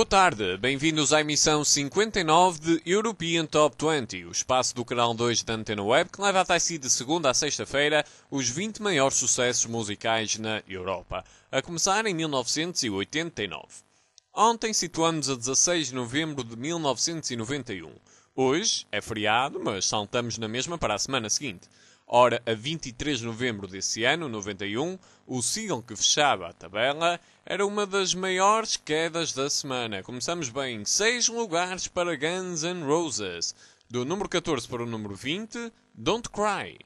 Boa tarde, bem-vindos à emissão 59 de European Top 20, o espaço do canal 2 da Antena Web que leva até si de segunda a sexta-feira os 20 maiores sucessos musicais na Europa, a começar em 1989. Ontem situamos a 16 de novembro de 1991. Hoje é feriado, mas saltamos na mesma para a semana seguinte. Ora, a 23 de novembro desse ano, 91, o single que fechava a tabela era uma das maiores quedas da semana. Começamos bem, 6 lugares para Guns N' Roses. Do número 14 para o número 20, Don't Cry.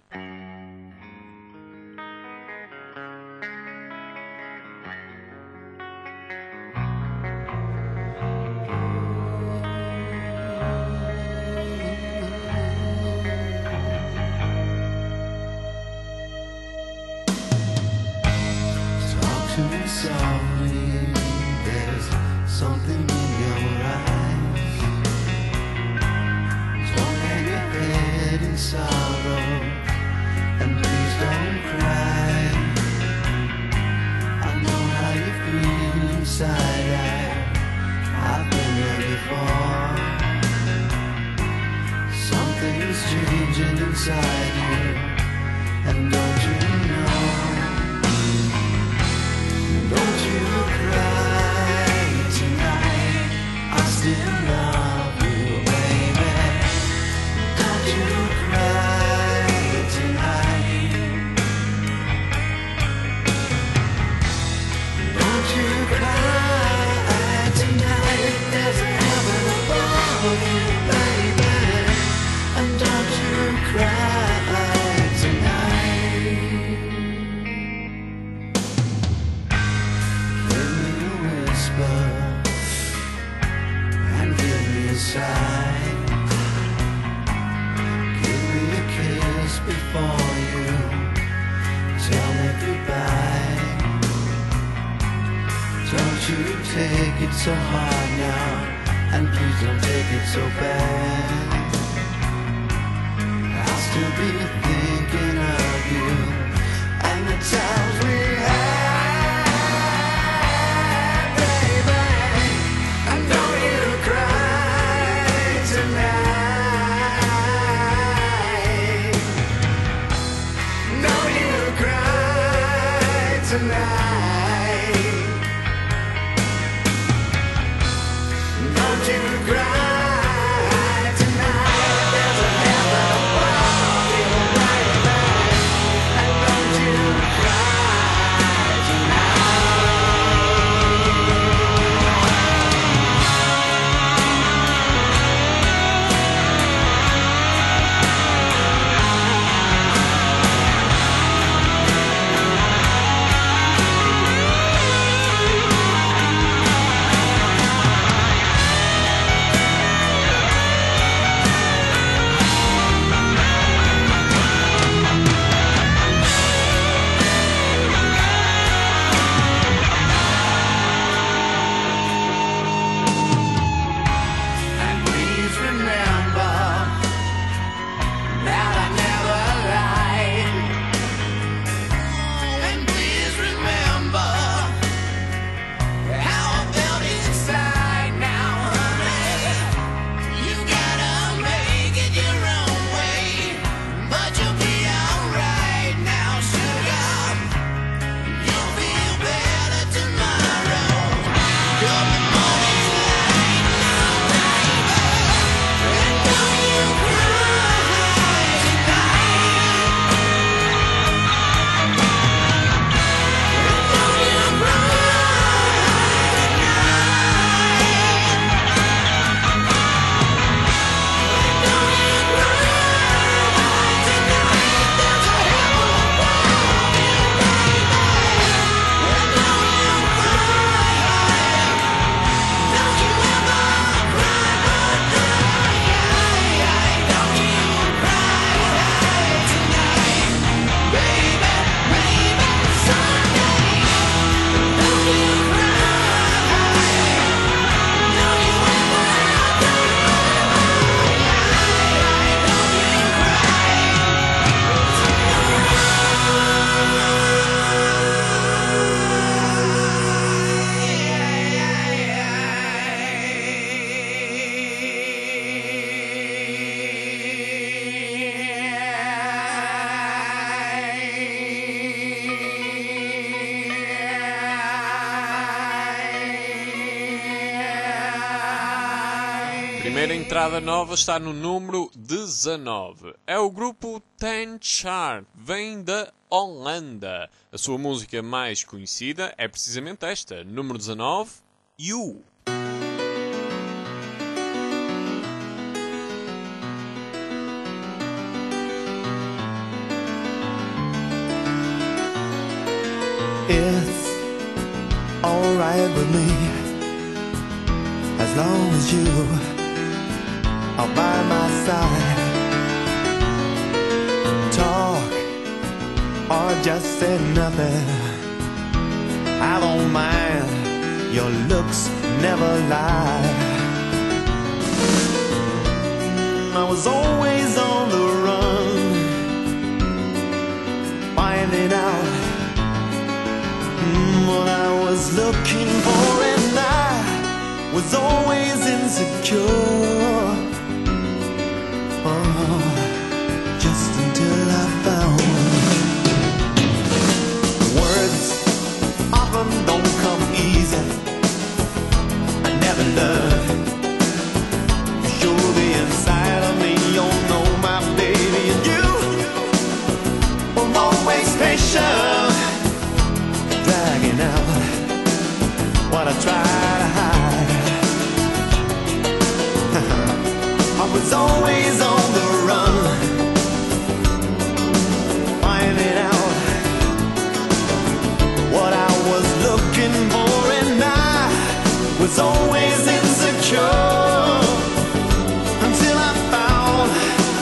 Sorry, there's something in your eyes. Don't hang your head in sorrow, and please don't cry. I know how you feel inside. I've been there before. Something's changing inside you, and don't you know? Don't you cry tonight, I still love you, baby. Don't you cry tonight. Don't you cry tonight, there's a heaven above you, baby. And don't you cry tonight. And give me a sigh. Give me a kiss before you tell me goodbye. Don't you take it so hard now, and please don't take it so bad. I'll still be thinking of you and the times we had. Tonight, don't you cry tonight. There's a heaven above you. primeira entrada nova está no número 19. É o grupo Ten Chart, vem da Holanda. A sua música mais conhecida é precisamente esta, número 19, You. It's alright with me, as long as you are by my side. Talk or just say nothing, I don't mind, your looks never lie. I was always on the run, finding out what I was looking for, and I was always insecure. Oh, just until I found words often don't come easy. I never learned to show the inside of me. You know my baby, and you were always patient, dragging out what I try to hide. I was always on the run, finding out what I was looking for, and I was always insecure. Until I found,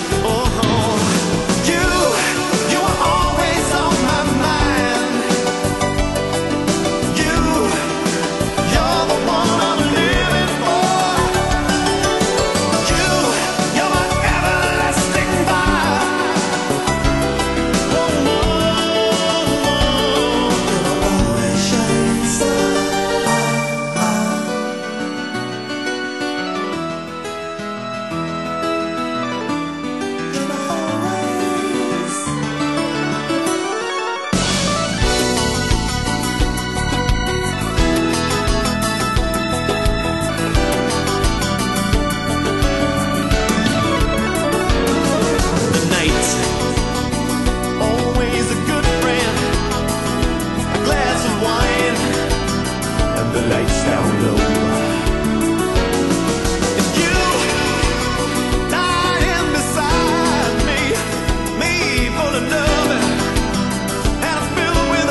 you were always on my mind. You're the one I'm living for. You're my everlasting fire. You're always shining star. The night, always a good friend, a glass of wine, and the lights down low. And you lying beside me full of love and filled with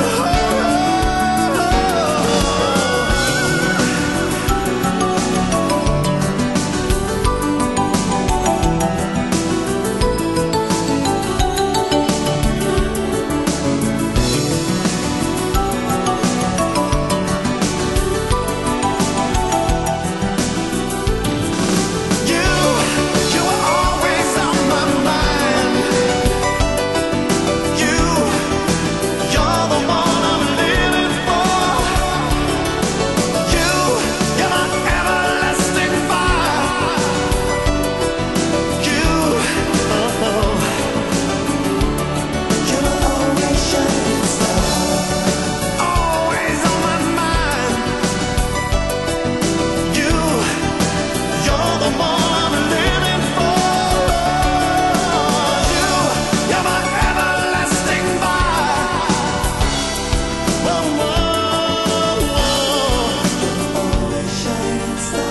You were always on my mind. You're the one I'm living for. You're my everlasting fire. You're always shining star. Always on my mind. You're the one I'm living for. You're my everlasting fire. Always shining star.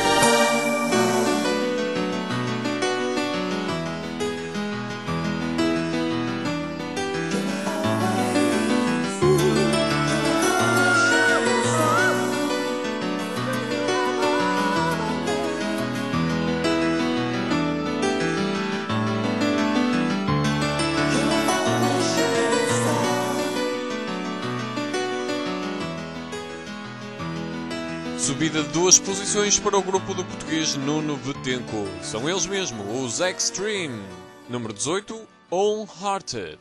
Subida de 2 posições para o grupo do português Nuno Betancourt. São eles mesmo, os Extreme. Número 18, Wholehearted.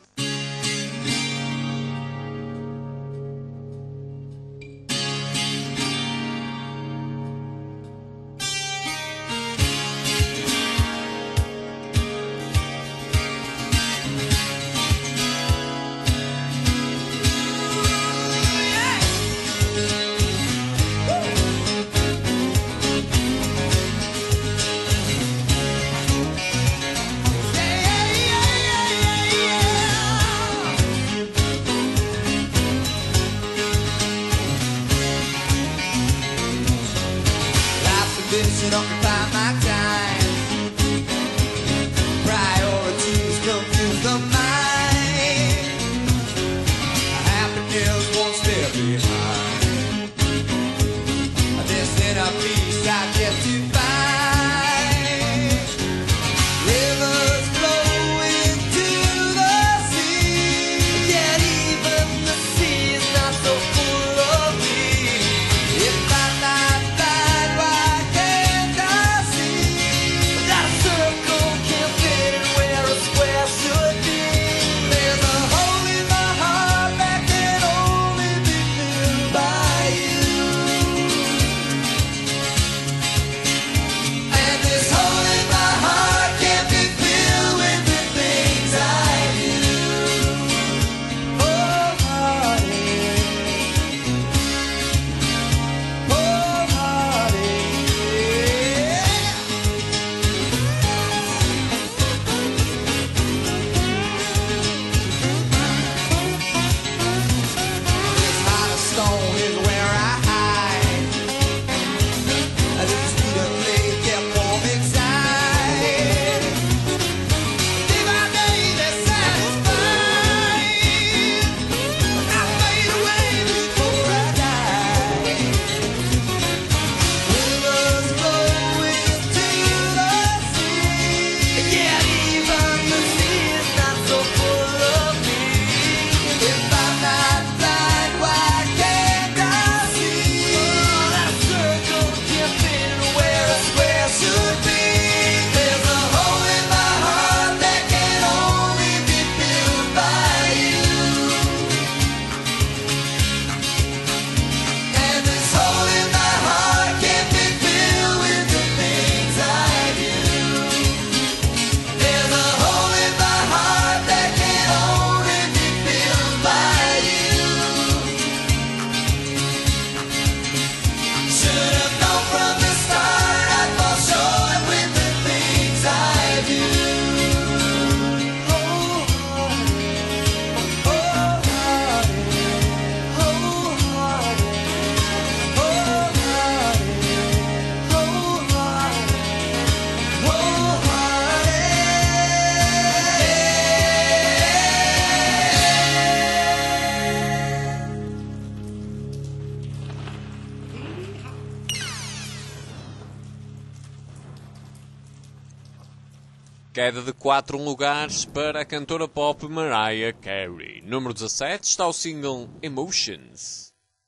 queda de 4 lugares para a cantora pop Mariah Carey. Número 17 está o single Emotions.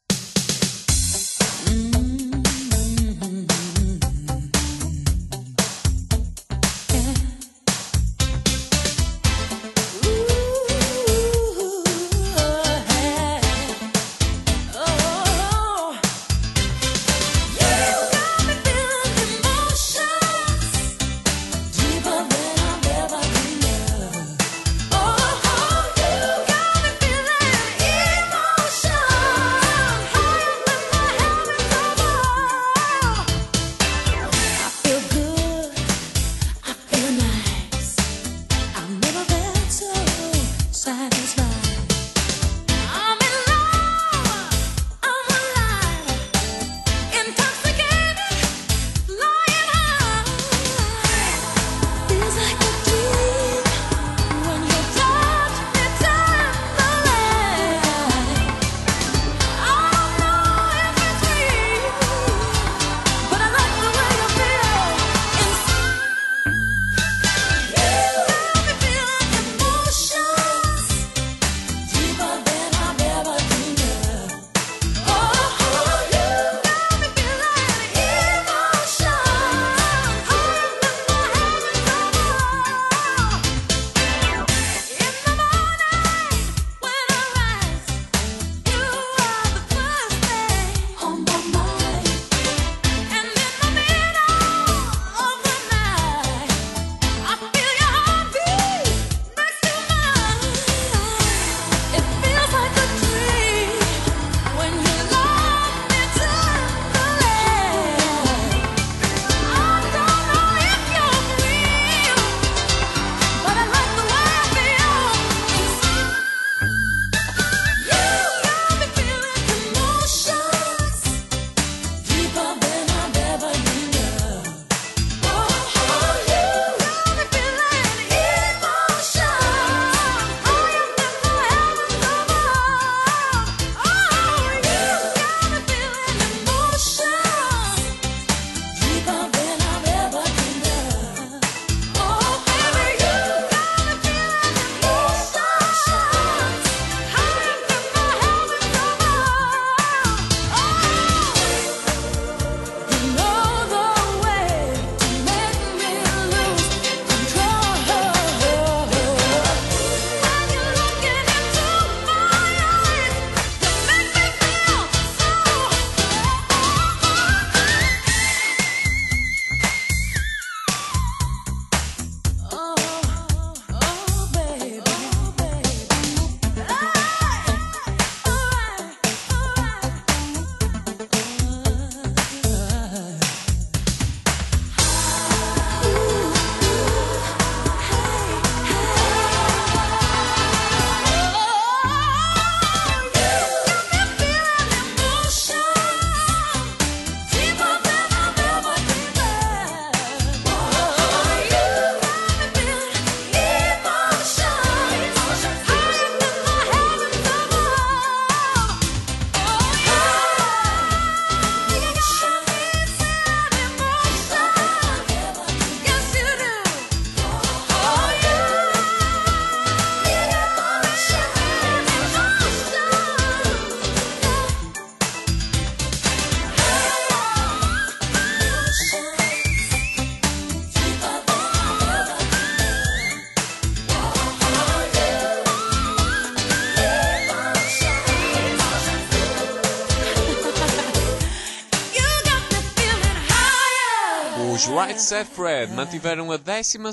Os Right Said Fred mantiveram a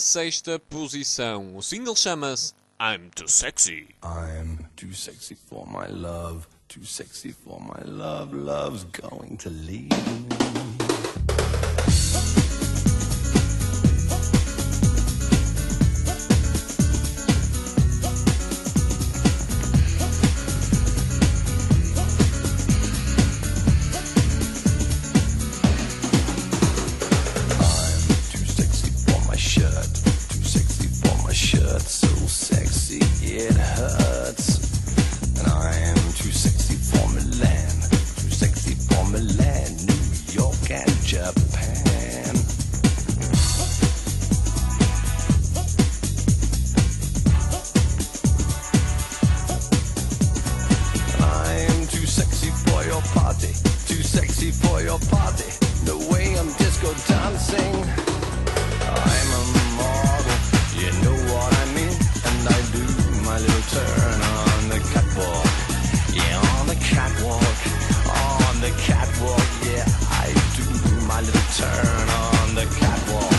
16ª posição. O single chama-se I'm Too Sexy. I'm too sexy for my love, too sexy for my love, love's going to leave me. party, the way I'm disco dancing. I'm a model, you know what I mean. And I do my little turn on the catwalk. Yeah, on the catwalk, on the catwalk. Yeah, I do my little turn on the catwalk.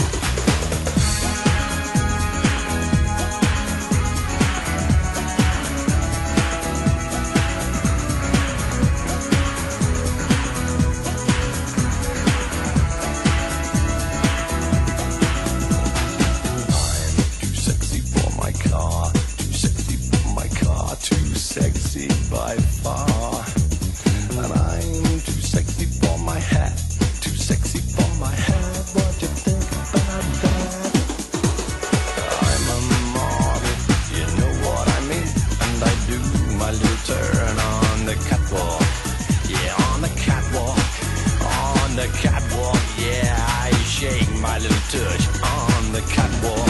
Sexy by far, and I'm too sexy for my hat, too sexy for my hat. What you think about that? I'm a model, you know what I mean, and I do my little turn on the catwalk. Yeah, on the catwalk, on the catwalk. Yeah, I shake my little touch on the catwalk.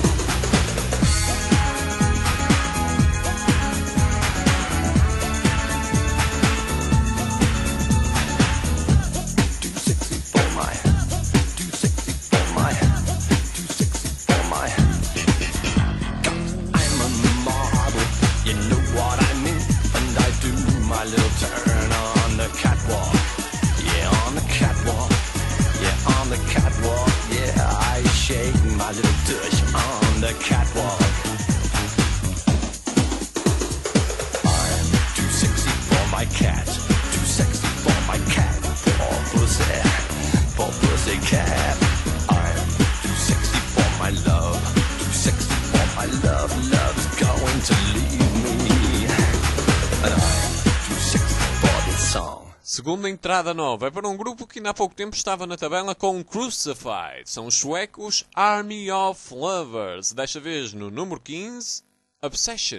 Segunda entrada nova é para um grupo que ainda há pouco tempo estava na tabela com Crucified. São os suecos Army of Lovers. Desta vez no número 15, Obsession.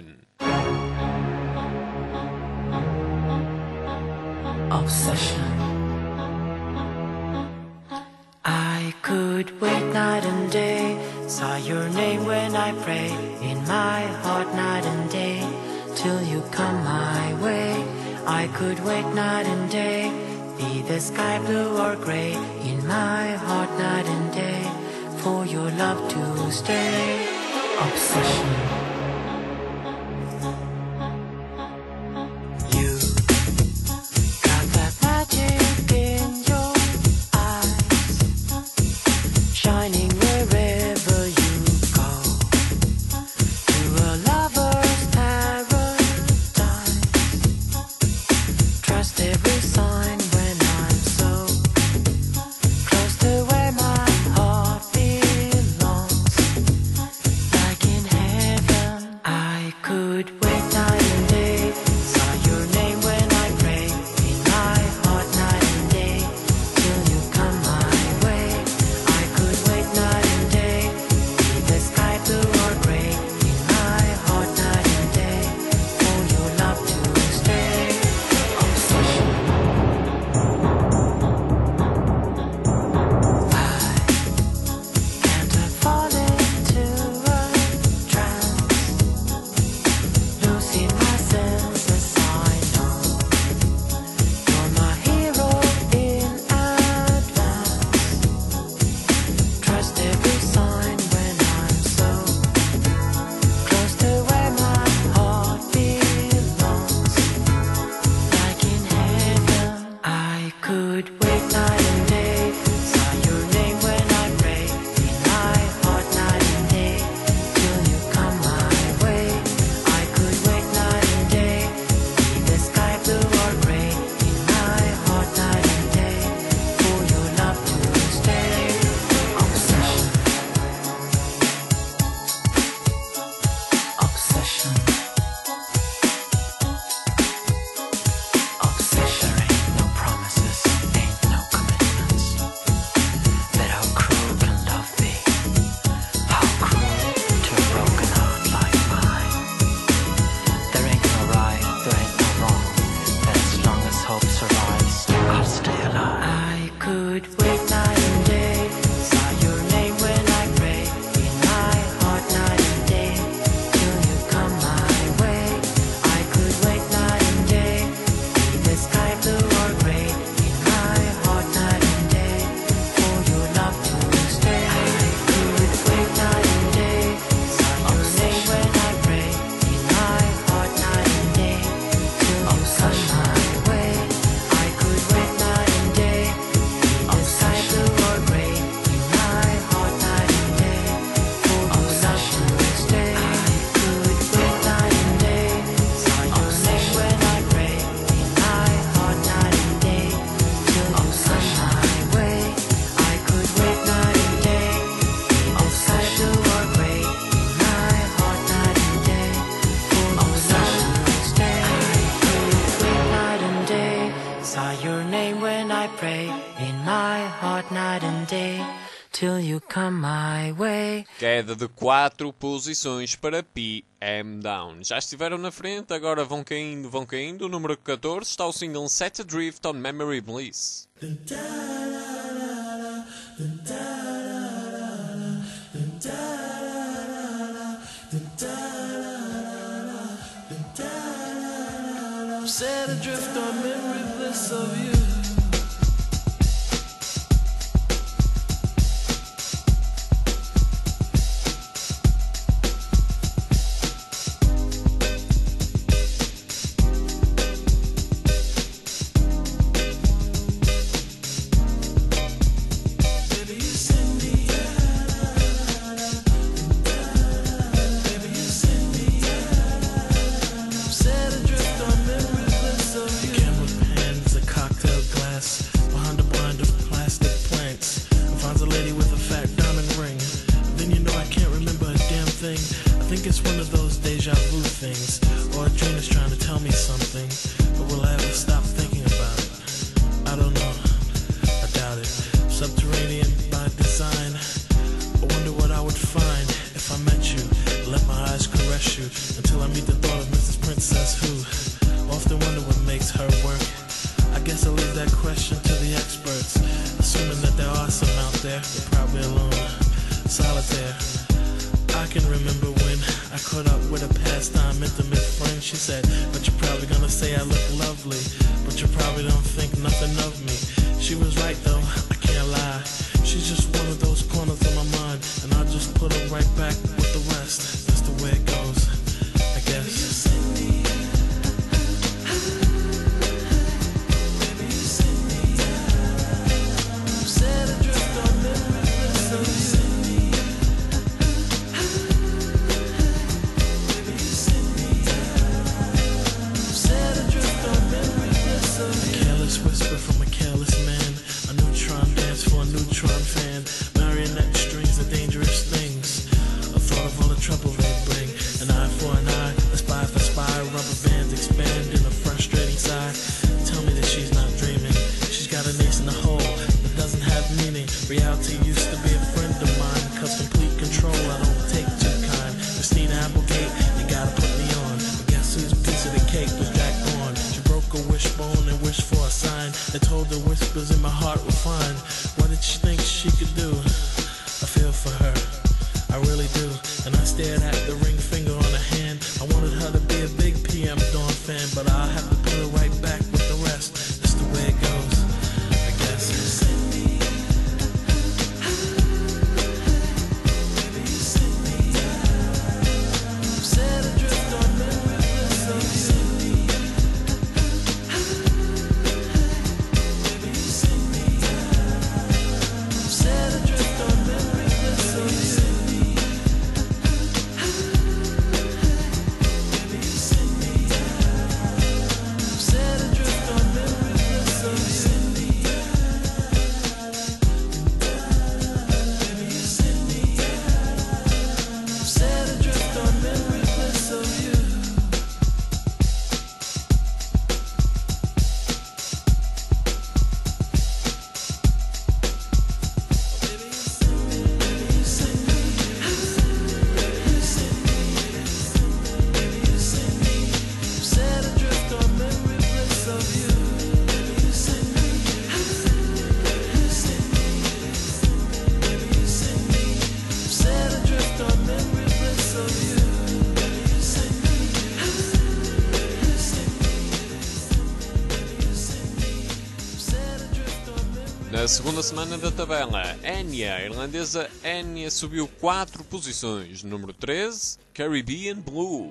Obsession. I could wait night and day, saw your name when I pray, in my heart night and day, till you come my way. I could wait night and day, be the sky blue or grey, in my heart night and day, for your love to stay. Obsession. You got that magic in your eyes, shining wherever you go, to a lover's paradise. Trust every sign when I'm so close to where my heart belongs, like in heaven. till you come my way. Queda de 4 posições para PM Down. Já estiveram na frente, agora vão caindo, vão caindo. O número 14 está o single Set Adrift on Memory Bliss. Set adrift on memory bliss of you. Na segunda semana da tabela, Enya, a irlandesa Enya, subiu 4 posições. Número 13, Caribbean Blue.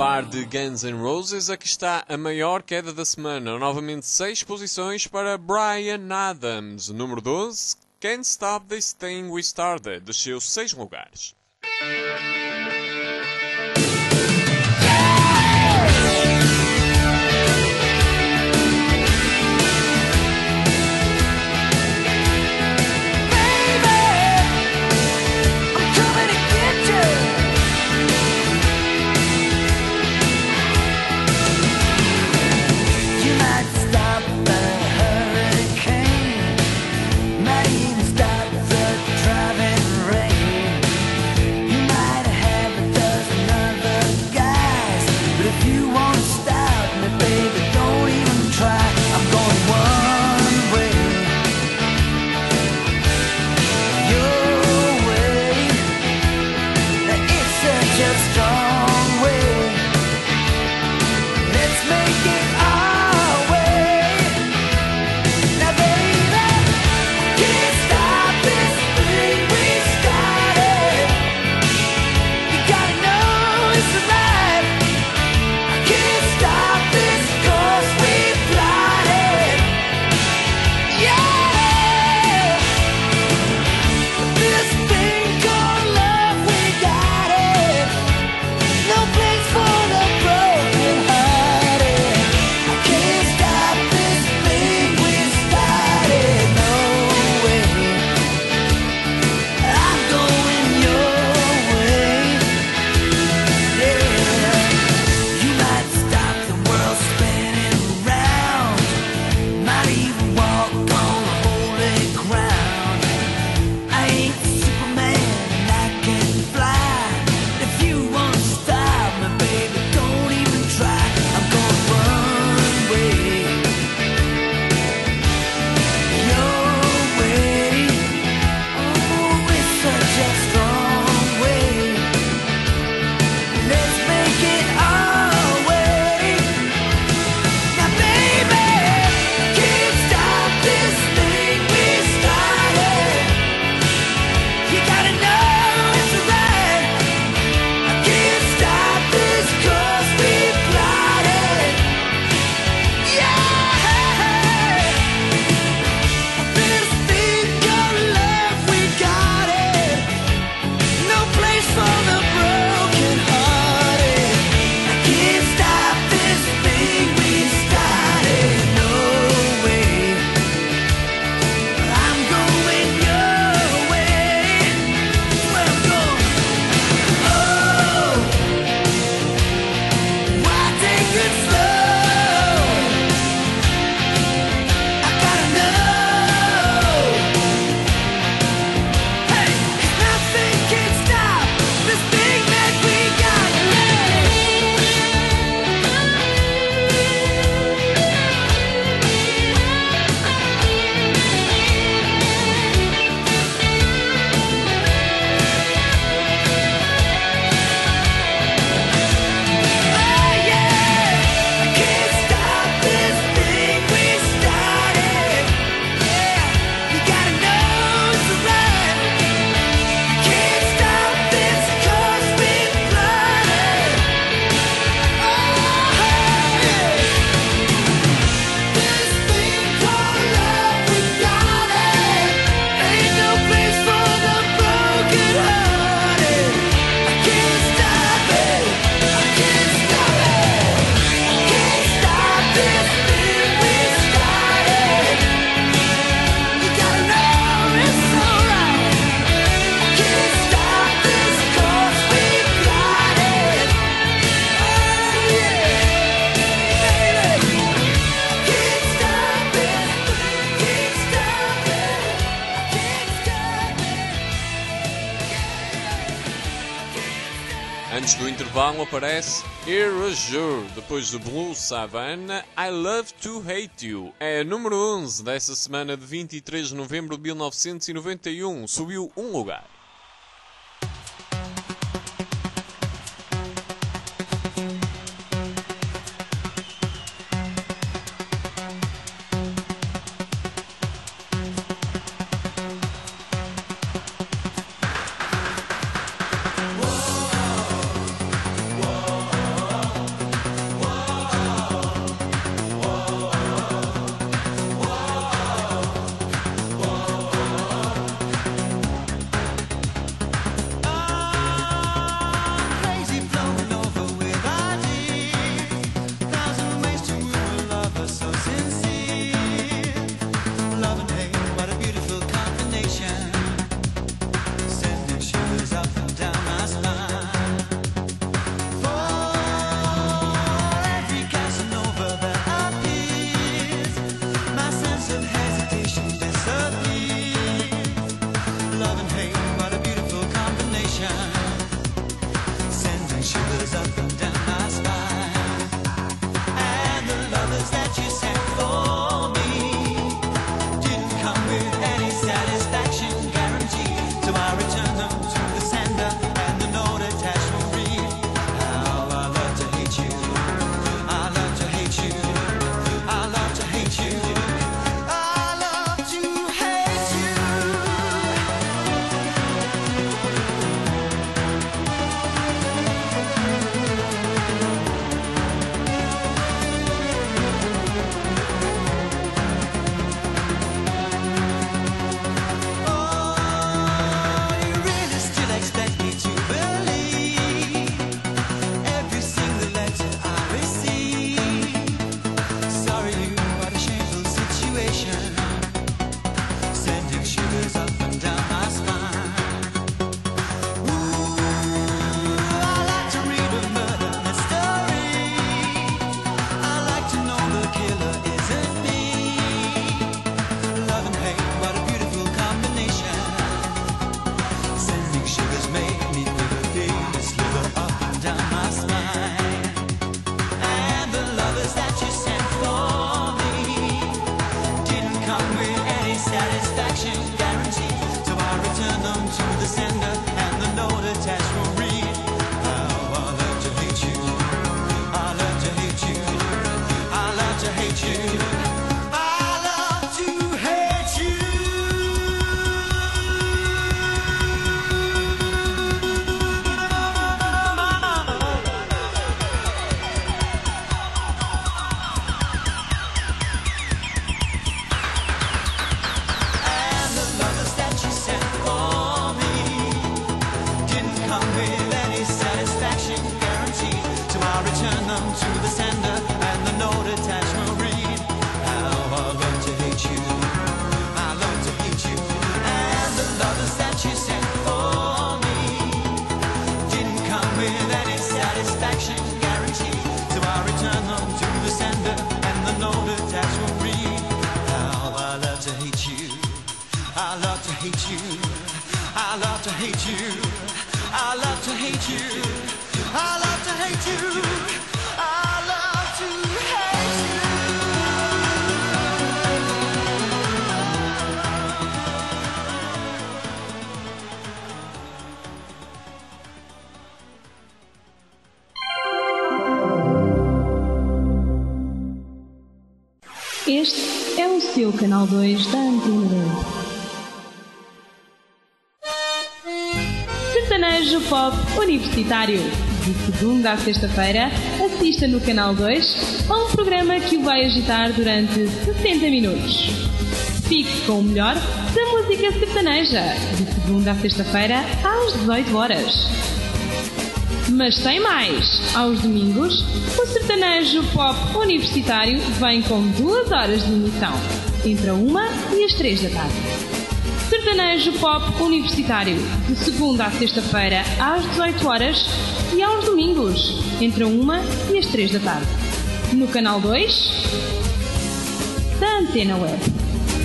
par de Guns N' Roses, aqui está a maior queda da semana. Novamente 6 posições para Bryan Adams. Número 12, Can't Stop This Thing We Started, desceu 6 lugares. Antes do intervalo aparece Erasure, depois de Blue Savannah, I Love to Hate You. É número 11 dessa semana de 23 de novembro de 1991, subiu um lugar. shivers up and down my spine. Ooh, I like to read a murder mystery. I like to know the killer isn't me. Love and hate, what a beautiful combination. Sending shivers made me feel the fear slither up and down my spine. And the lovers that you sent for me didn't come with any satisfaction guarantee. So I returned them to the sender, and the note attached will read, how I love to hate you. I love to hate you. I love to hate you. I love to hate you. And the lovers that you sent for me didn't come with any satisfaction guarantee. So I returned them to the sender, and the note attached will read, how I love to hate you. I love to hate you. And the lovers that you sent for me didn't come with any satisfaction guarantee. So I returned them to the sender, and the note attached will read, how I love to hate you. I love to hate you. I love to hate you. I love to hate you. I love to hate you. I love to hate you. Este é o seu canal 2 da Antena 2. Sertanejo Pop Universitário. De segunda à sexta-feira, assista no canal 2 a um programa que o vai agitar durante 60 minutos. Fique com o melhor da música sertaneja. De segunda à sexta-feira, às 18 horas. Mas tem mais! Aos domingos, o Sertanejo Pop Universitário vem com 2 horas de emissão, entre a 1 e as 3 da tarde. Sertanejo Pop Universitário, de segunda à sexta-feira, às 18 horas e aos domingos, entre a 1 e as 3 da tarde. No canal 2 da Antena Web.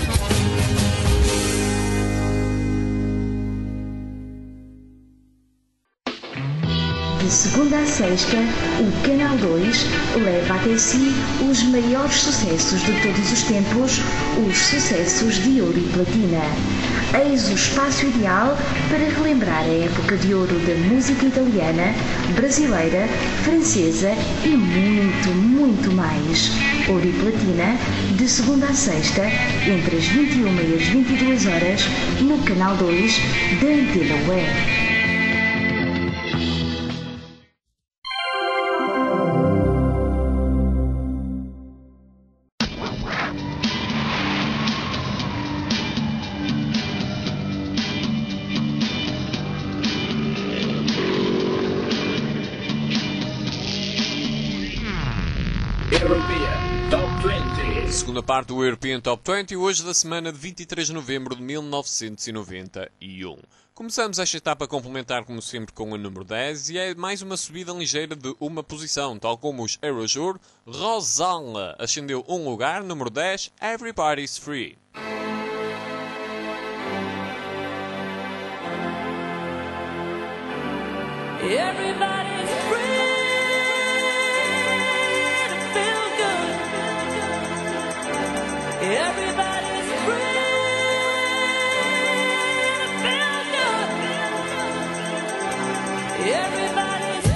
De segunda a sexta, o Canal 2 leva até si os maiores sucessos de todos os tempos, os sucessos de ouro e platina. Eis o espaço ideal para relembrar a época de ouro da música italiana, brasileira, francesa e muito, muito mais. Ouro e platina, de segunda a sexta, entre as 21 e as 22 horas, no Canal 2 da Antena Web. Segunda parte do European Top 20, hoje da semana de 23 de novembro de 1991. Começamos esta etapa a complementar, como sempre, com a número 10 e é mais uma subida ligeira de uma posição, tal como os Erasure. Rosanna ascendeu um lugar, número 10, Everybody's Free. Everybody's free to feel good. Everybody's free to feel good. Everybody's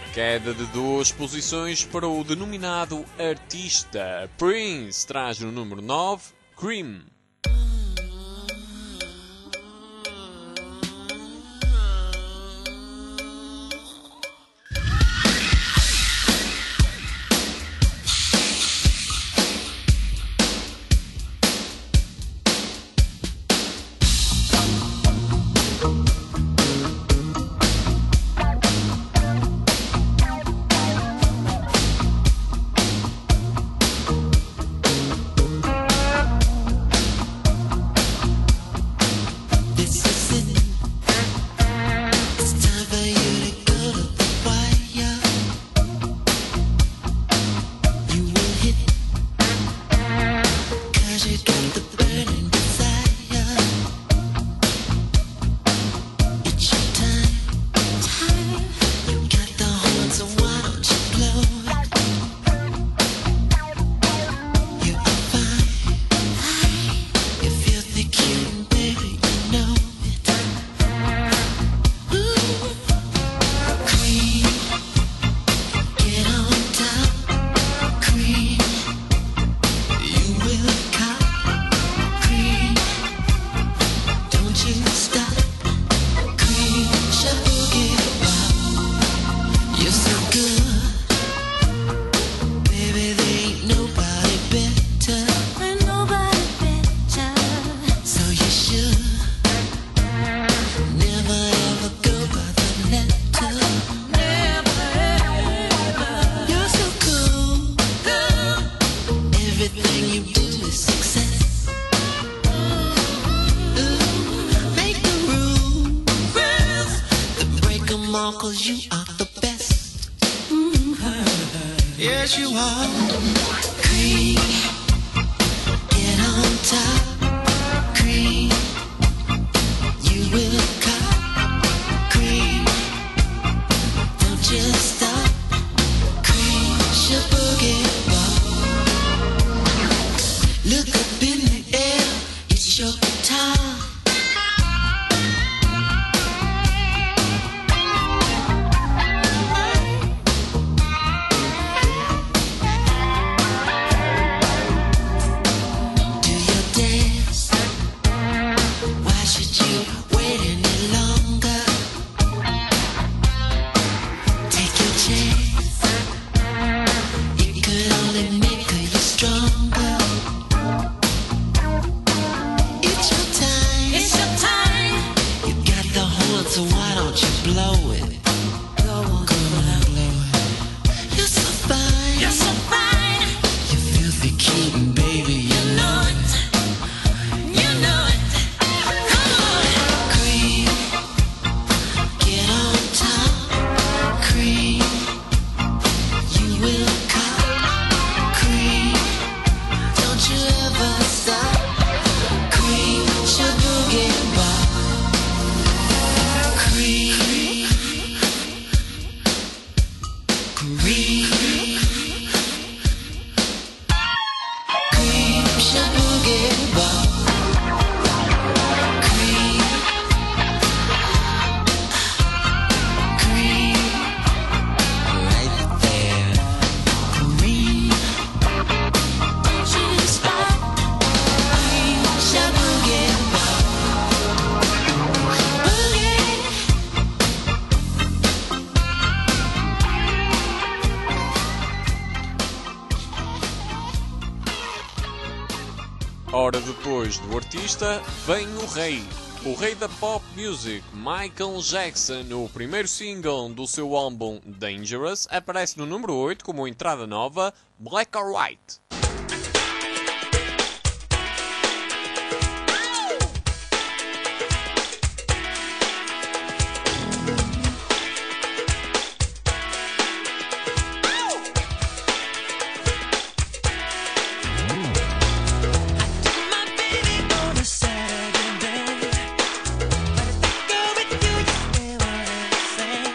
Queda de 2 posições para o denominado artista. Prince traz no número 9, Cream. Cause you are the best. Yes, you are. Cream, get on top. Cream, you will cop. Cream, don't just stop. Cream, your boogie ball. Look up in the air, it's your time. Ora, depois do artista, vem o rei. O rei da pop music, Michael Jackson, o primeiro single do seu álbum Dangerous, aparece no número 8 como entrada nova, Black or White.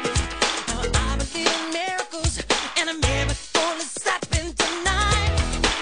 Miracles and a miracle is happening tonight.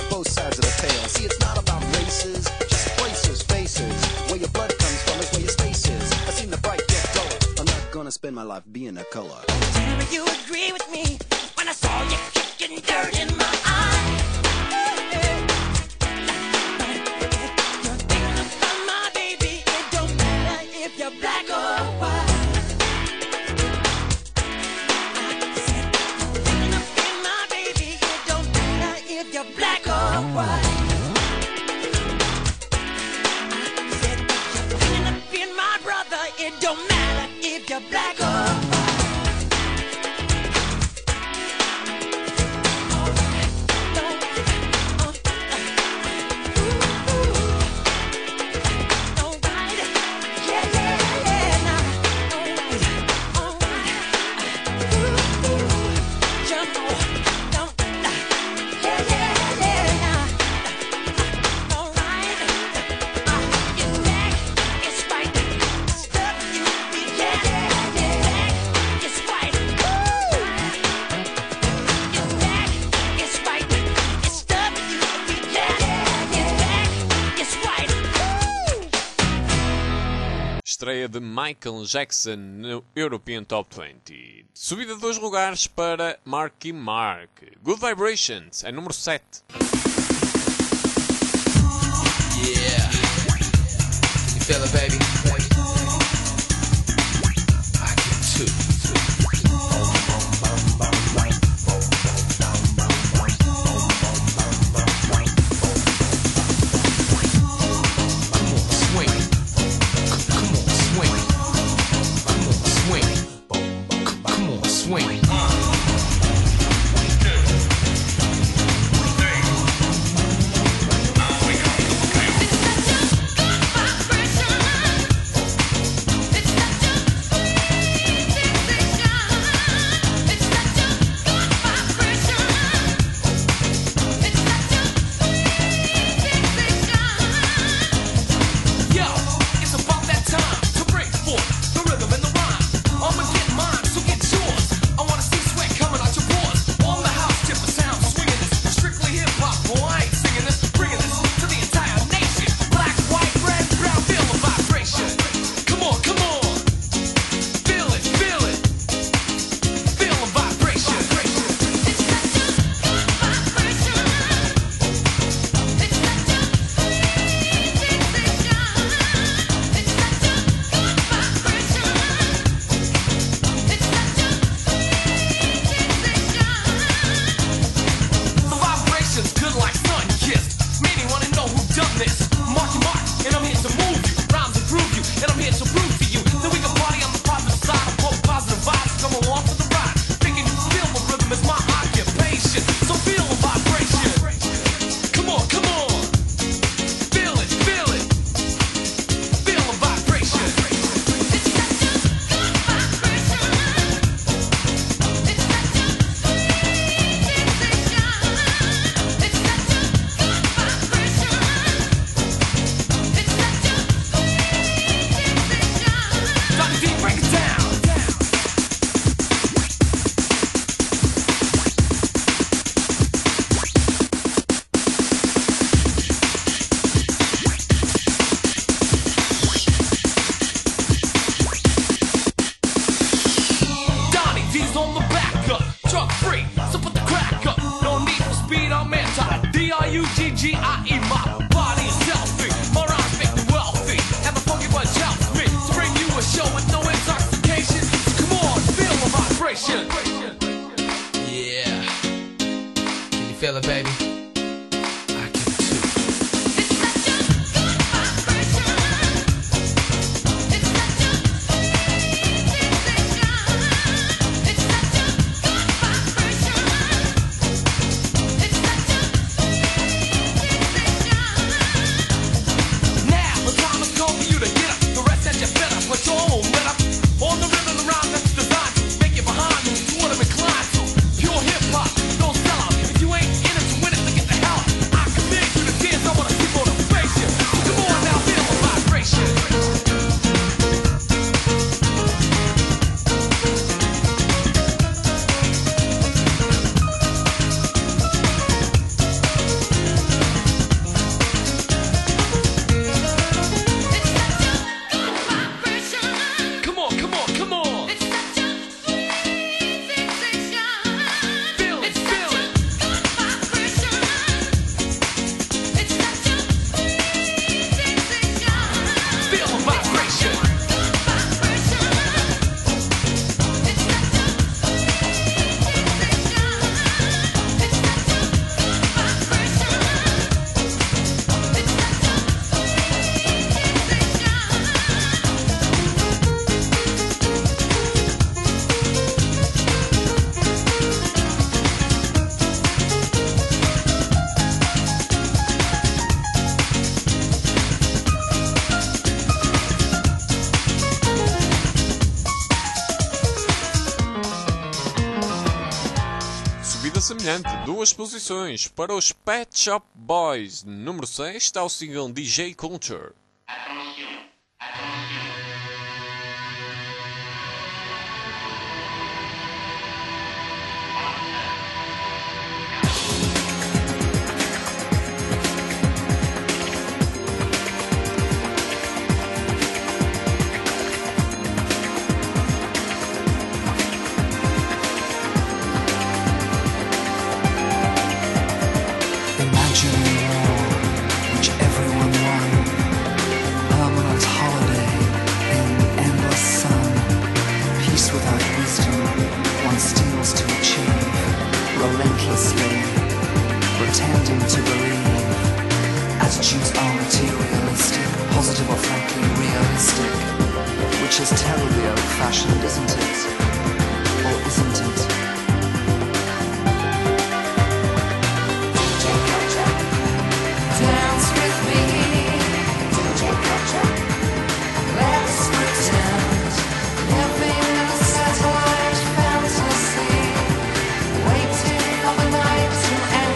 both sides of the tale. See, it's not about races, just places, faces. Where your blood comes from is where your space is. I've seen the bright get duller. I'm not gonna spend my life being a color. Tell me you agree with me when I saw you kicking dirt in my eye. You're thinking about my baby. It don't matter if you're black or white. I said you're thinking about my baby. It don't matter if you're black or white. I said you're thinking about my brother. It don't matter if you're black or white. Estreia de Michael Jackson no European Top 20. Subida de 2 lugares para Marky Mark. Good Vibrations é número 7. Yeah. Can you feel it, baby? I can too. Swing. D-R-U-G-G-I-E, my body is selfie. My rhymes make me wealthy, and the funky bunch helps me to bring you a show with no intoxication. So come on, feel the vibration. Yeah. Can you feel it, baby? I can too. It's such a good vibration. It's such a sweet sensation. It's such a good vibration. It's such a sweet sensation. Now the time has come for you to get up. The rest that you fed up, put your own let up. On the rhythm and rhyme that's designed to make it behind you. You wanna recline to pure hip hop, don't sell out. If you ain't in it to win. caminhante 2 posições para os Pet Shop Boys. Número 6 está o single DJ Culture. Pretending to believe attitudes are materialistic, positive or frankly realistic, which is terribly old-fashioned, isn't it? Or isn't it? Dance with me, let's pretend living in a satellite fantasy, waiting for the night to end.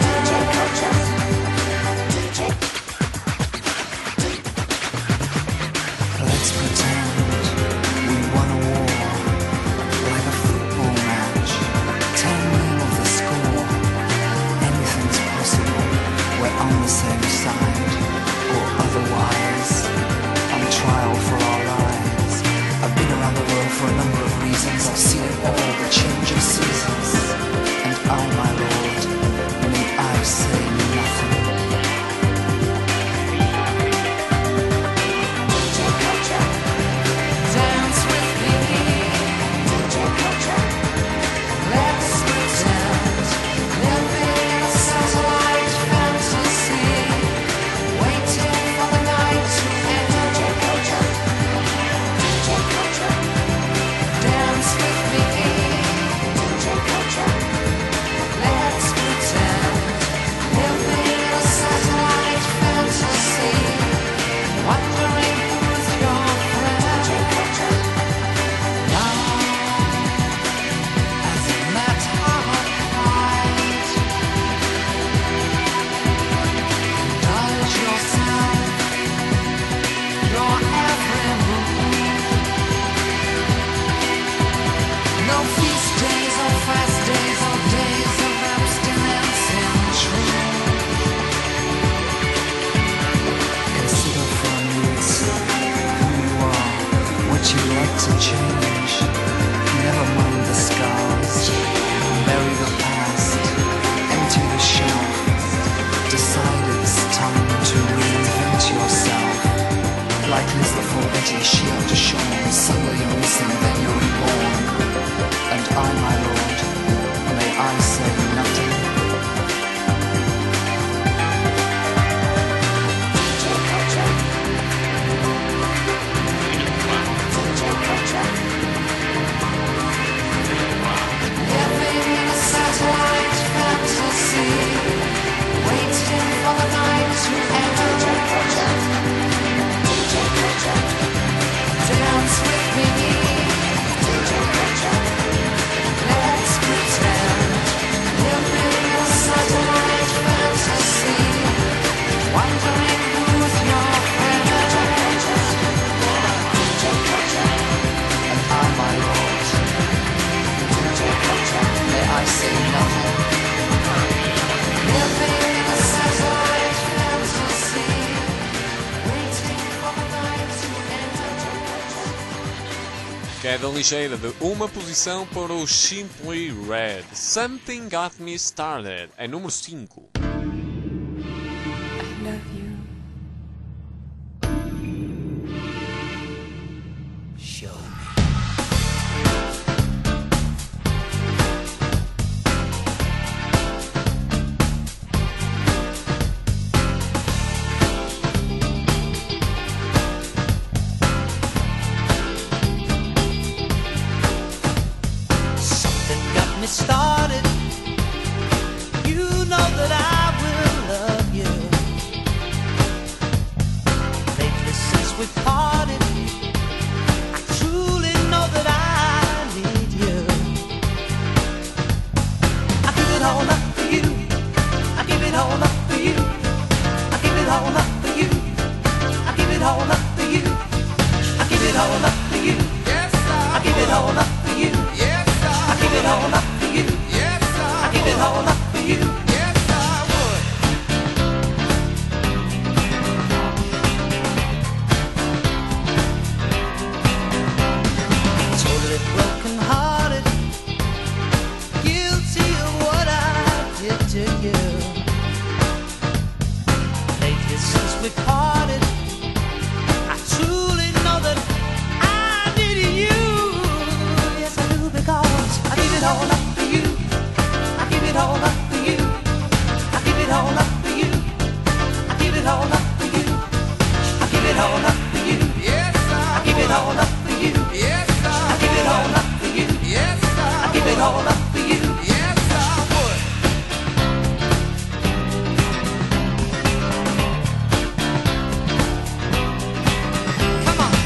Let's pretend we won a war, like a football match, 10-0 of the score. Anything's possible, we're on the same side, or otherwise, on trial for our lives. I've been around the world for a number of reasons, I've seen it all, the change of seasons. And I, my lord, may I say nothing. Dance with me, let's pretend living in a satellite fantasy, waiting for the night to end. Dance with me, let's pretend living in a satellite fantasy, wondering who's your friend. Now, as in that heart cries, indulge yourself, your every move. No feast days or fast days or days of abstinence in truth. Consider for a minute who you are, what you like to change. Never mind the scars, bury the past, empty the shelf. Decide it's time to reinvent yourself. Like Liz for Betty, she had to show. Suddenly you're missing, then you're reborn. And I, my lord, may I say nothing? Living in a satellite fantasy, waiting for the night to end. Dance with me, let's pretend living in a satellite fantasy, wondering who's your friend. And I, my lord, may I say nothing? Living in a satellite fantasy, waiting for the night to end. Queda ligeira de uma posição para o Simply Red. Something Got Me Started. É número 5. I love you. Show me. Something got me started. You know that I it all up for you. I give it all up for you. Yes, I give it all up for you. Yes, I give it all up for you. Yes, I give it all up for you. Yes, I would. Come on.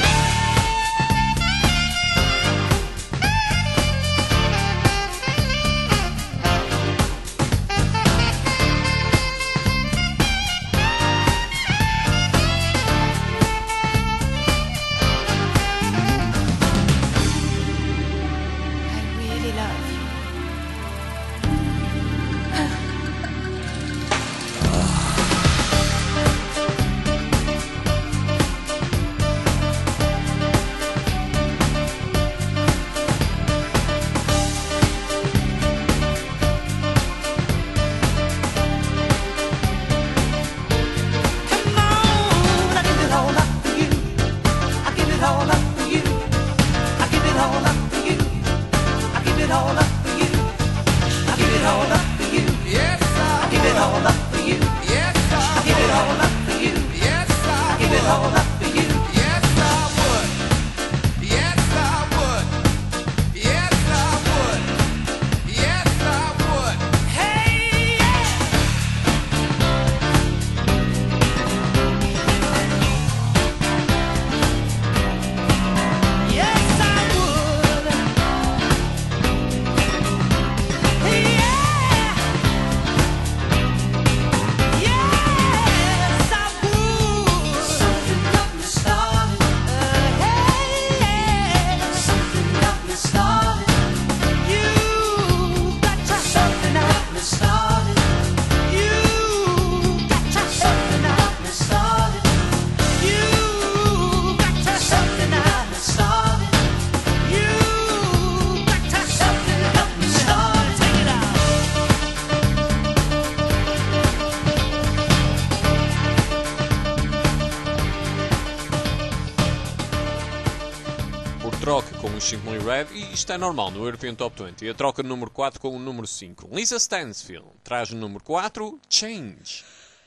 Troca com o Simply Red e isto é normal no European Top 20. A troca no número 4 com o número 5. Lisa Stansfield traz no número 4 Change.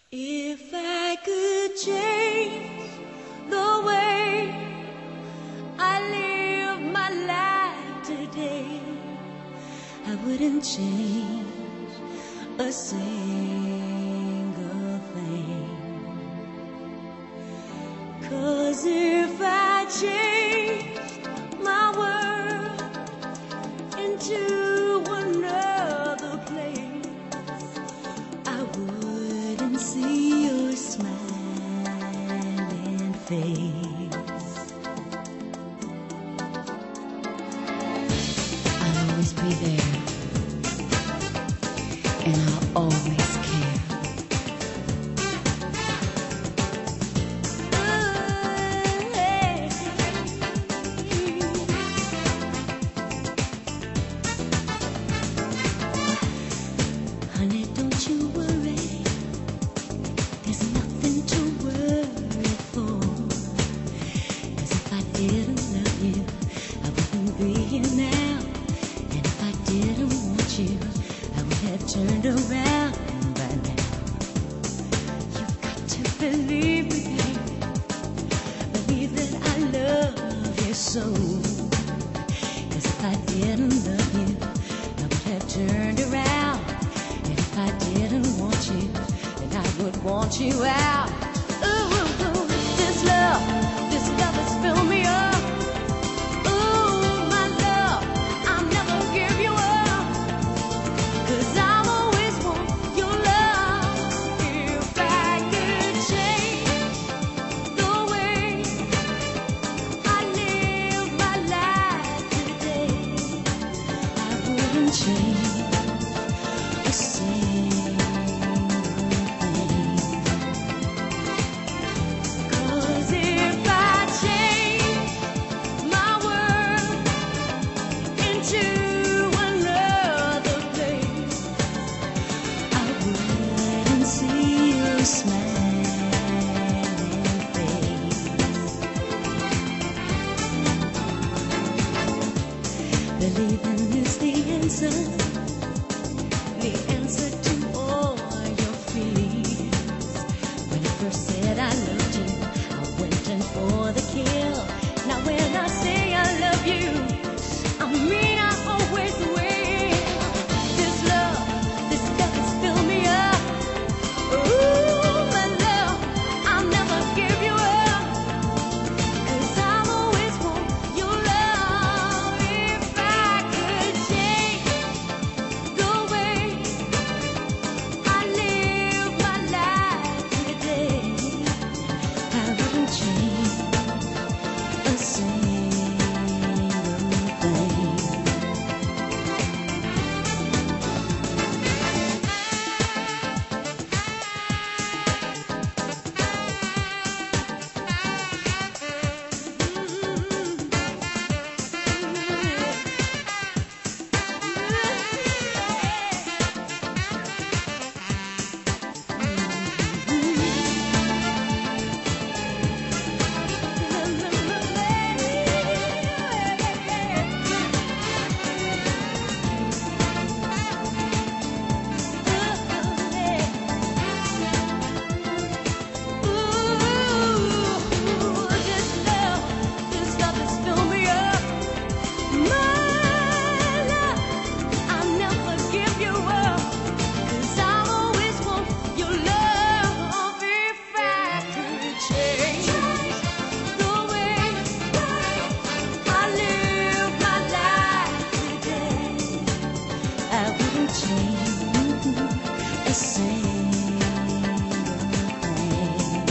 If I could change the way I live my life today, I wouldn't change a single thing. 'Cause if I change my world into another place, I wouldn't see your smiling face. I'll always be there, and I'll always care. Turned around by now. You've got to believe me, believe that I love you so. 'Cause if I didn't love you, I would have turned around. And if I didn't want you, then I would want you out. Ooh, this love has filled me up. Ooh, my love, I'll never give you up. 'Cause I'll always want your love. If I could change the way I live my life today, I wouldn't change a single thing. 'Cause if I change my world into another place, I wouldn't see your smiling face. Believing is the answer to all your fears. When first said I loved you, I went in for the kill. Now when I say I love you, I mean I always will. This love has filled me up. Ooh, my love, I'll never give you up. 'Cause I'll always want your love. If I could change the way I live my life today, I wouldn't change a single thing. This love has filled me up. My love, I'll never give you up. 'Cause I'll always want your love. If I could change the way I live my life today, I wouldn't change a single thing.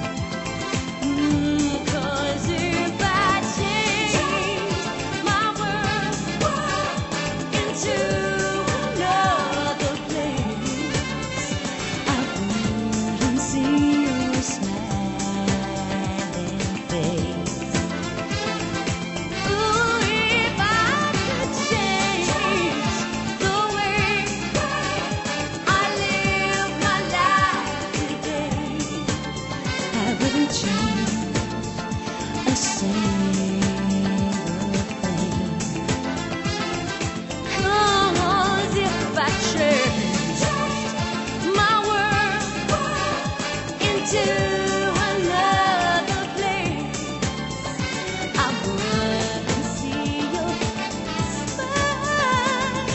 'Cause if I change my world into another place, I wouldn't see your smiling face. Ooh, if I could change the way I live my life today, I wouldn't change a single thing. 'Cause if I change my world into another place, I wouldn't see your smiling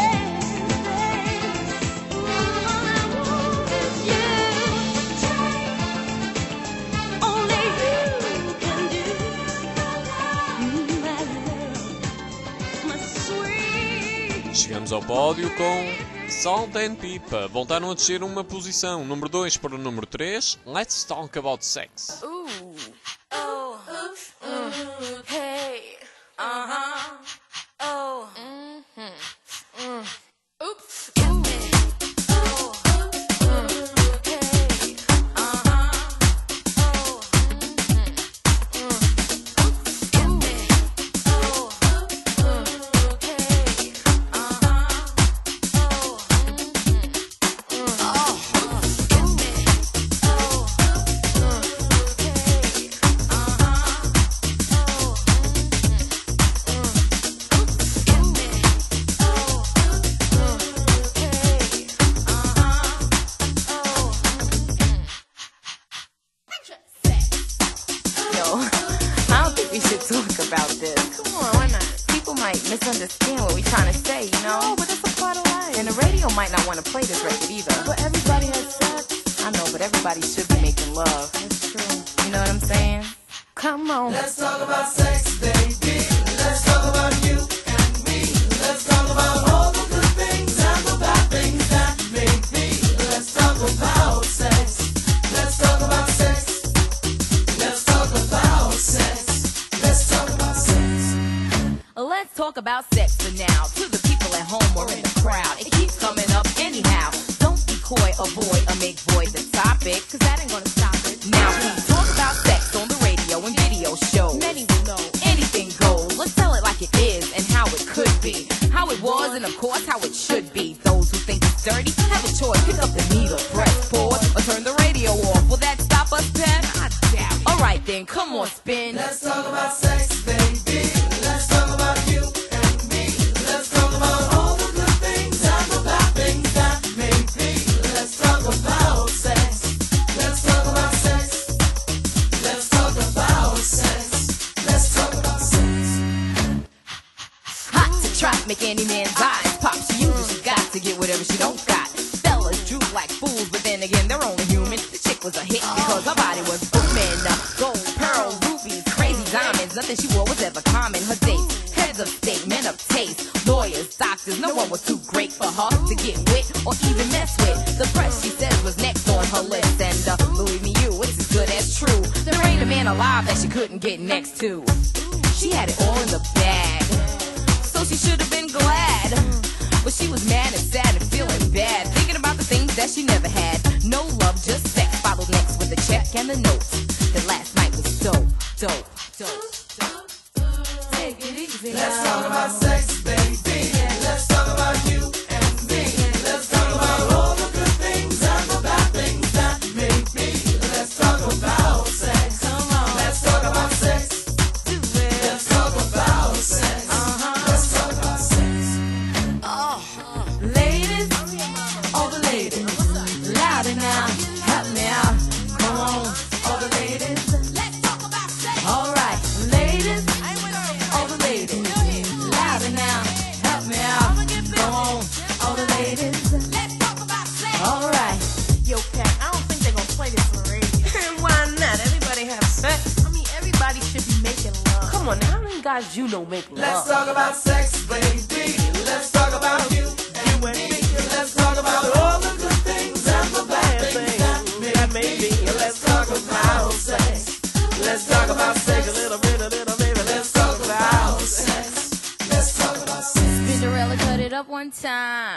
face. All I want is you. Only you can do. My love, my sweet. Chegamos ao pódio com Salt and Pepper. Voltaram a descer uma posição. Número 2 para o número 3. Let's Talk About Sex. Ooh. Oh. Hey. Uh-huh. Oh. Oops. Ooh. Oh. Hey. Uh-huh. Oh. talk about this. Come on, why not? People might misunderstand what we're trying to say, you know? No, but that's a part of life. And the radio might not want to play this record either. But everybody has sex. I know, but everybody should be making love. That's true. You know what I'm saying? Come on. Let's talk about sex, baby. Let's talk about you and me. Let's talk about all the good things and the bad things that make me. Let's talk about sex. Let's talk about sex. Let's talk about sex. Let's talk about sex. Let's talk about sex for now. To the people at home or in the crowd, it keeps coming up anyhow. Don't be coy, avoid, or make void the topic, cause that ain't gonna stop it. Now we talk about sex on the radio and video shows. Many will know. Anything goes. Let's tell it like it is and how it could be. How it was and of course how it should be. Those who think it's dirty have a choice. Pick up the needle, press pause, or turn the radio off. Will that stop us, Pen? I doubt it. Alright then, come on, spin. Let's talk about sex, baby. Let's talk about you and me. Let's talk about all the good things and the bad things that make me. Let's talk about sex. Let's talk about sex. not make any man's eyes pop. She uses she got to get whatever she don't got. Fellas droop like fools, but then again, they're only human. The chick was a hit because her body was booming. Gold, pearl, rubies, crazy diamonds. Nothing she wore was ever common. Her dates, heads of state, men of taste, lawyers, doctors. No one was too great for her to get with or even mess with. The press, she says, was next on her list. And believe me, it's as good as true. There ain't a man alive that she couldn't get next to. She had it all in the bag, so she should have been glad. But she was mad and sad and feeling bad, thinking about the things that she never had. No love, just sex, followed next with the check and the note. That last night was dope, dope, dope, dope. Take it easy. Let's talk about sex, baby. Let's talk about you and me. Let's talk about all the good things and the bad things that make me. Let's talk about sex. Come on. Let's talk about sex. Do it. Let's talk about sex. Let's talk about sex. Ladies, all the ladies, louder now, help me out. Come on, all the ladies, let's talk about sex. All right, ladies, all the ladies, louder now, help me out. Come on, all the ladies, let's talk about sex. All right. Yo, Cat, I don't think they're gonna play this on radio. Why not? Everybody have sex. I mean, everybody should be making love. Come on, now, how many guys you know make love? Let's talk about sex, baby. Let's talk about you and me. Let's talk about all the good things and the bad things that may be. Let's talk about sex. Let's talk about sex. A little baby. Let's talk about sex. Let's talk about sex. Cinderella cut it up one time.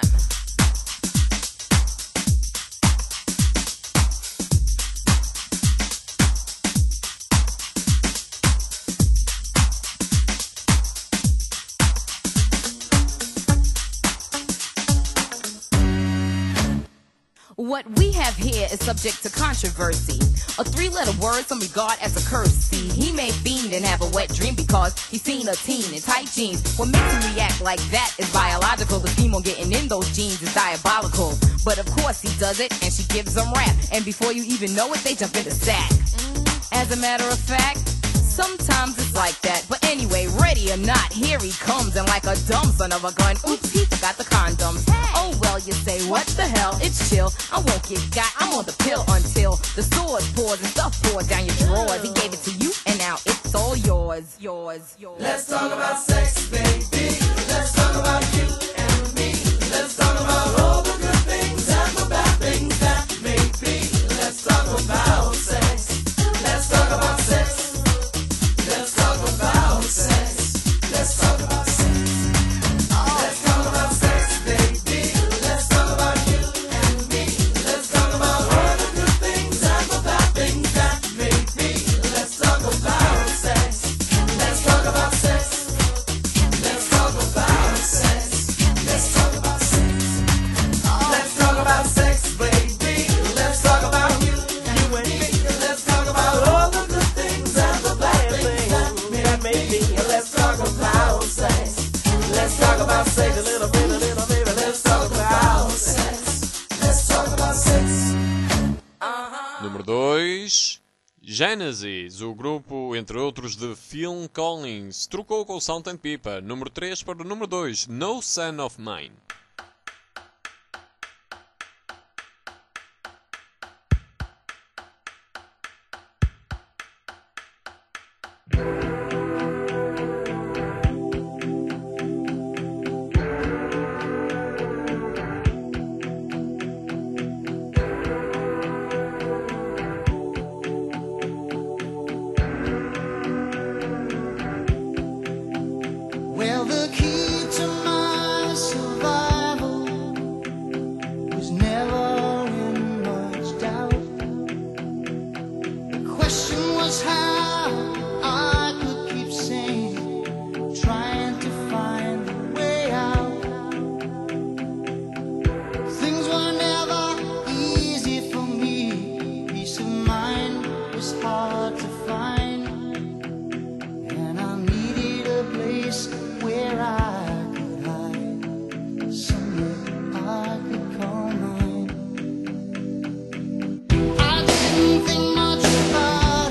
What we have here is subject to controversy. A three-letter word some regard as a curse. See, he may fiend and have a wet dream because he's seen a teen in tight jeans. What makes him react like that is biological. The scheme on getting in those jeans is diabolical. But of course he does it, and she gives them rap. And before you even know it, they jump in the sack. As a matter of fact, sometimes it's like that. But anyway, ready or not, here he comes. And like a dumb son of a gun, oops, he forgot the condoms. Oh well, you say, what the hell, it's chill. I won't get got, I'm on the pill until the sword pours and stuff pours down your drawers. He gave it to you, and now it's all yours. Yours. Let's talk about sex, baby. Let's talk about you and me. Let's talk about all the good things and the bad things that may be. Let's talk about sex. Let's talk about sex. Let's talk about sex. Let's talk about sex. Let's talk about sex, baby. Let's talk about you and me. Let's talk about all the good things and the bad things that may be. Let's talk about sex. Let's talk about sex. Let's talk about sex. Let's talk about sex. Let's talk about sex, baby. Let's talk about you and me. Let's talk about all the good things and the bad things that may be. Let's talk about sex. Let's talk about sex. A little baby. Let's talk about sex. Let's talk about sex. Número 2, Genesis, o grupo, entre outros, de Phil Collins, trocou com o Salt and Pepper. Número 3 para o número 2, No Son of Mine. Well, the key to my survival was never in much doubt. The question was how I could keep sane, trying to find a way out. Things were never easy for me. Peace of mind was hard to find, and I needed a place where I could hide, somewhere I could call mine. I didn't think much about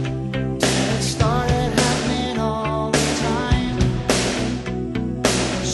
it till it started happening all the time.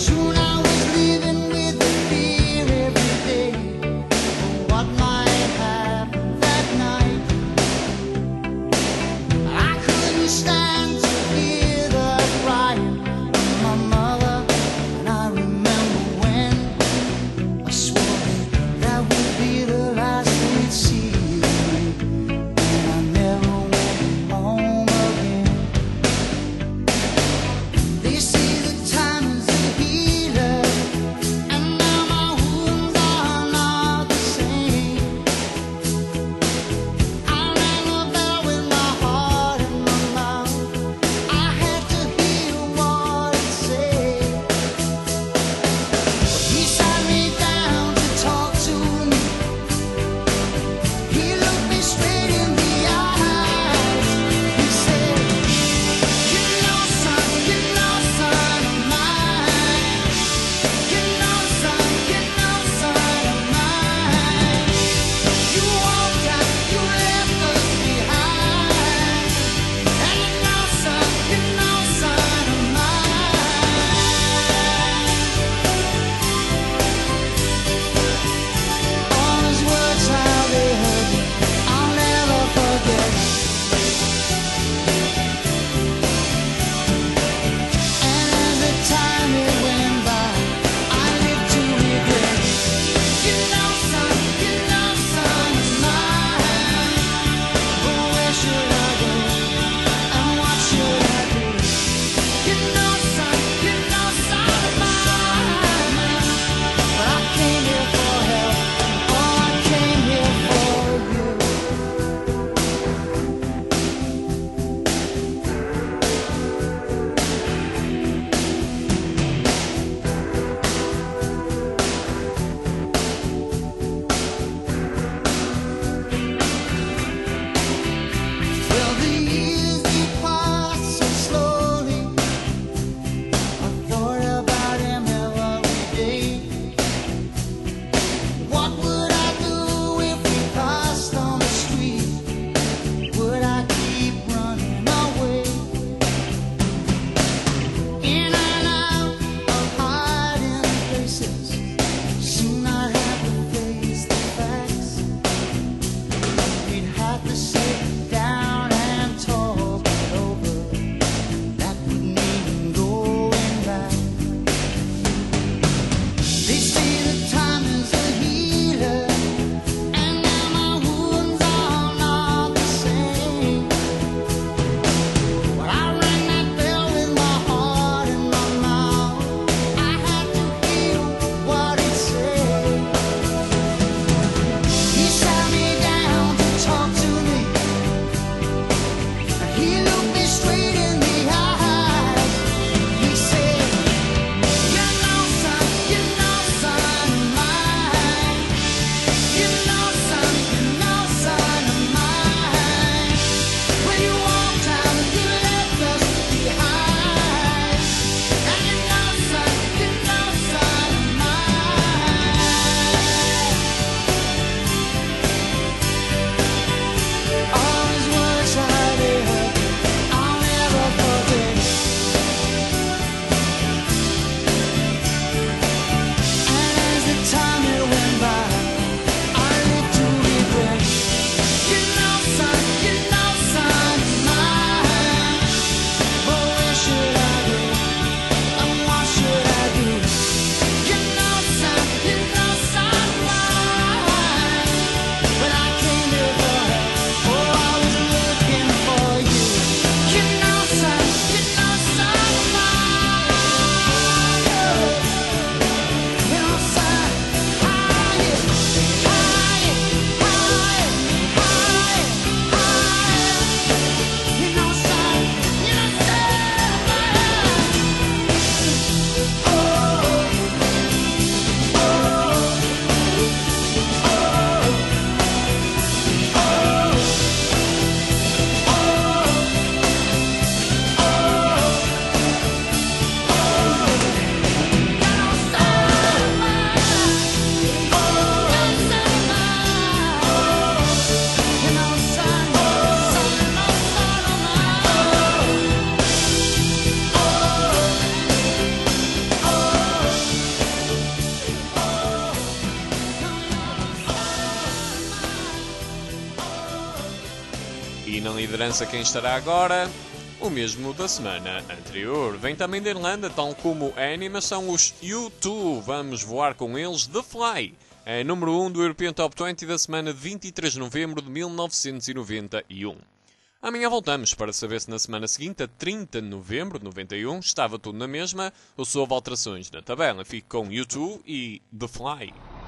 E na liderança quem estará agora? O mesmo da semana anterior. Vem também da Irlanda, tal como a animação os U2. Vamos voar com eles, The Fly. É número 1 do European Top 20 da semana de 23 de novembro de 1991. Amanhã voltamos para saber se na semana seguinte, a 30 de novembro de 91, estava tudo na mesma ou se houve alterações na tabela. Fico com U2 e The Fly.